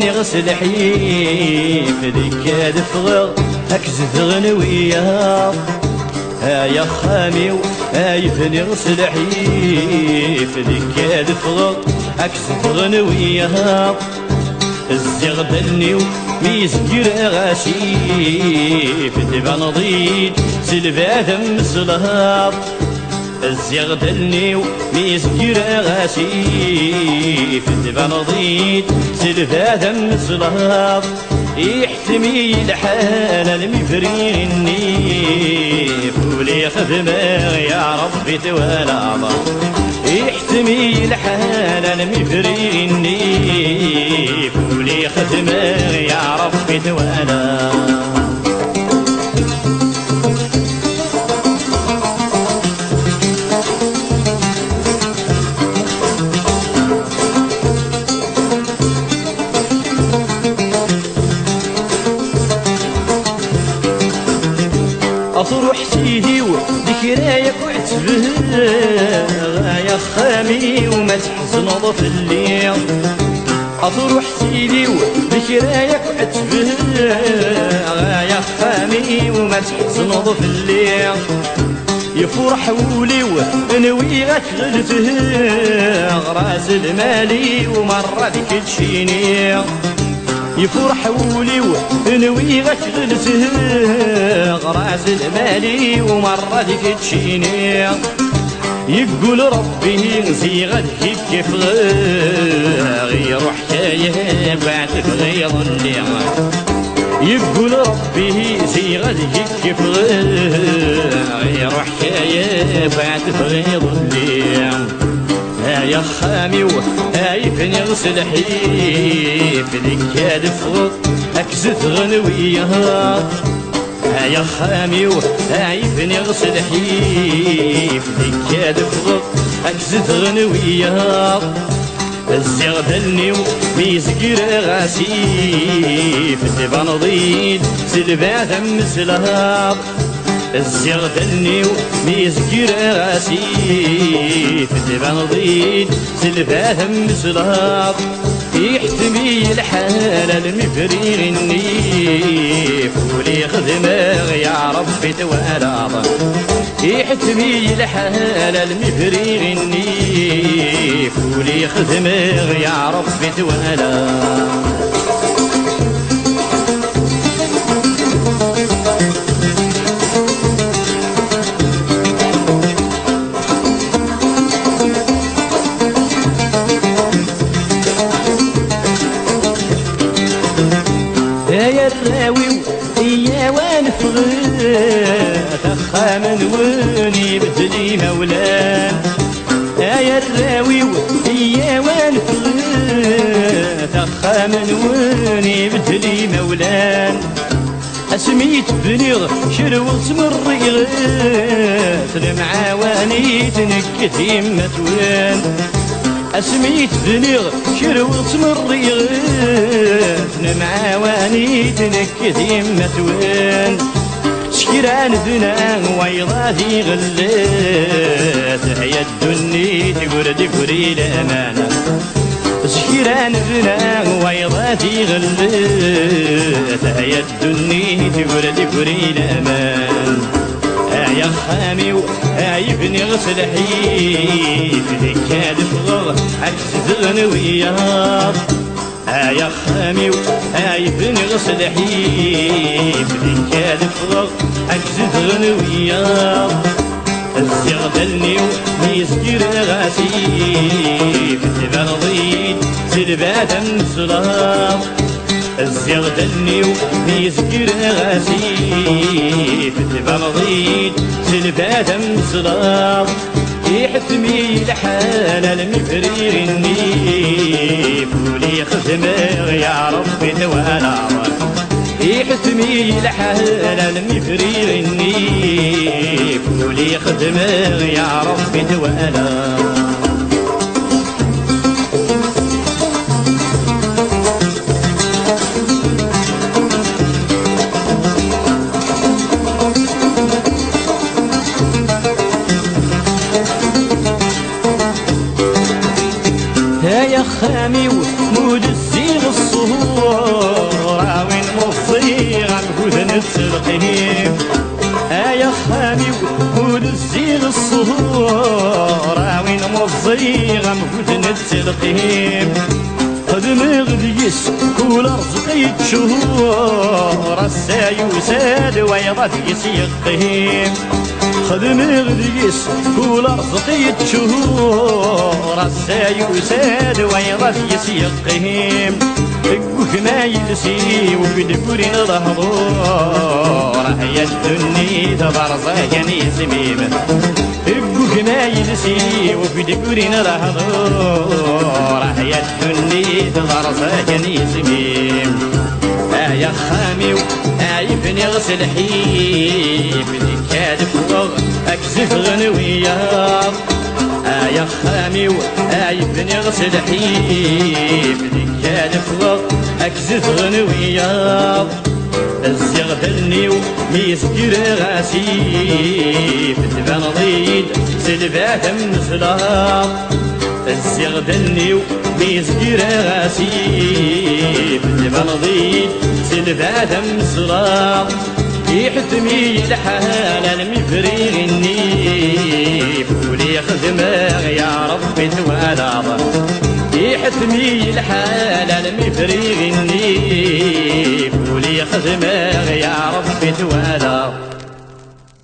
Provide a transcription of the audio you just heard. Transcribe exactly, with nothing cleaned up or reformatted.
يبني غسل حيف ذيك دفغ أكزث غنوية يا خامي يبني غسل حيف ذيك دفغ أكزث غنوية الزغ دلني وميزجر غاشيف دبا نضيد سلفا مسلهاب الزغ دلني وميزجر غاشيف دبا نضيد سلفا مسلهاب يحتمي الحال المفريني فولي خدمة يا ربي توالى يحتمي الحال المفريني فولي خدمة يا ربي توالى أطروح سيدي وذكرايك وعتبه يا خامي وما تحزن ضف الليل أطروح سيدي وذكرايك وعتبه يا خامي وما تحزن ضف الليل يفرح ولي ونوي غتغلته غراز المالي ومرة ذيك تشيني يفرح ولي ونوي غتغلته غراز المالي ومرة ديك تشيني يقول ربي نزي غدك كيف غير حكايه بعد غير اللي يقول ربي زي غدك كيف غير حكايه بعد غير اللي يا خامي وهايفني غسل حيف ذيك دفغ أكزث غنوية يا خامي وهايفني غسل حيف ذيك دفغ أكزث غنوية الزغ دلني وميزقر غاسيف دبا نضيد سلبا مسلهاب الزغ دلني وميزقر غاسيف دبا نضيد سلبا مسلهاب يحتمي الحال المفريغني فولي خدمة يا ربي توالى يحتمي الحال المفريغني فولي خدمة يا ربي توالى يا الراوي يا وانفغ تخامن وني بدلي مولان يا الراوي يا وانفغ تخامن وني بدلي مولان اسميت بنيغ شروط مريغ المعاواني تنكت يمة وين اسميت بنيغ شروط مريغ معاواني تنكت يمة وين شكران بنا ويضاتي غلات هي الدني تقول دكري الأمانة شكران بنا ويضاتي غلات هي الدني تقول دكري الأمان يا خامي ويبني غسل حيف ذيك دفغ عكس غنوية يا خامي ويبني غسل حيف ذيك دفغ عكس غنوية الزغ دلني وميزجر غاسيف دبا نضيد سلبا مسلام الزغ دلني وميزجر غاسيف دبا نضيد سلبا مسلام يحتمي الحال المفريغني فولي خدمة يا ربي توالى يحتمي الحال المفريغني فولي خدمة يا ربي توالى يا خامي ومود الزيغ الصهور نتلقيه يا خامي وقول الزيغ الصهور وين موزي غمفوت نتلقيه خدم غديس كل رزقي تشهور الساي وساد ويضا يسيقهم خدم غديس كل رزقي تشهور الساي وساد ويضا يسيقهم حقك ما يلسي وبدبرين ظهور هي الدنيا تبرزاق يسميم حقك ما يلسي وبدبرين ظهور هي الدنيا تبرزاق يسميم آه يا خامي آه يبني غسل حيب كادف وغ أكزف غنوياض آه يا خامي آه يبني غسل حيب كادف وغ أكزف غنوياض الزيغ دلني وميسكر غاسيب تبان ضيد سلبات مزلاط الزيغ دلني وميسكر غاسيب تبان ضيد سلبات مزلاط يحتمي الحال المفريغ النيف ولي خدمه يا ربي توالى يحتمي الحال المفريغ النيف ولي خدمه يا ربي توالى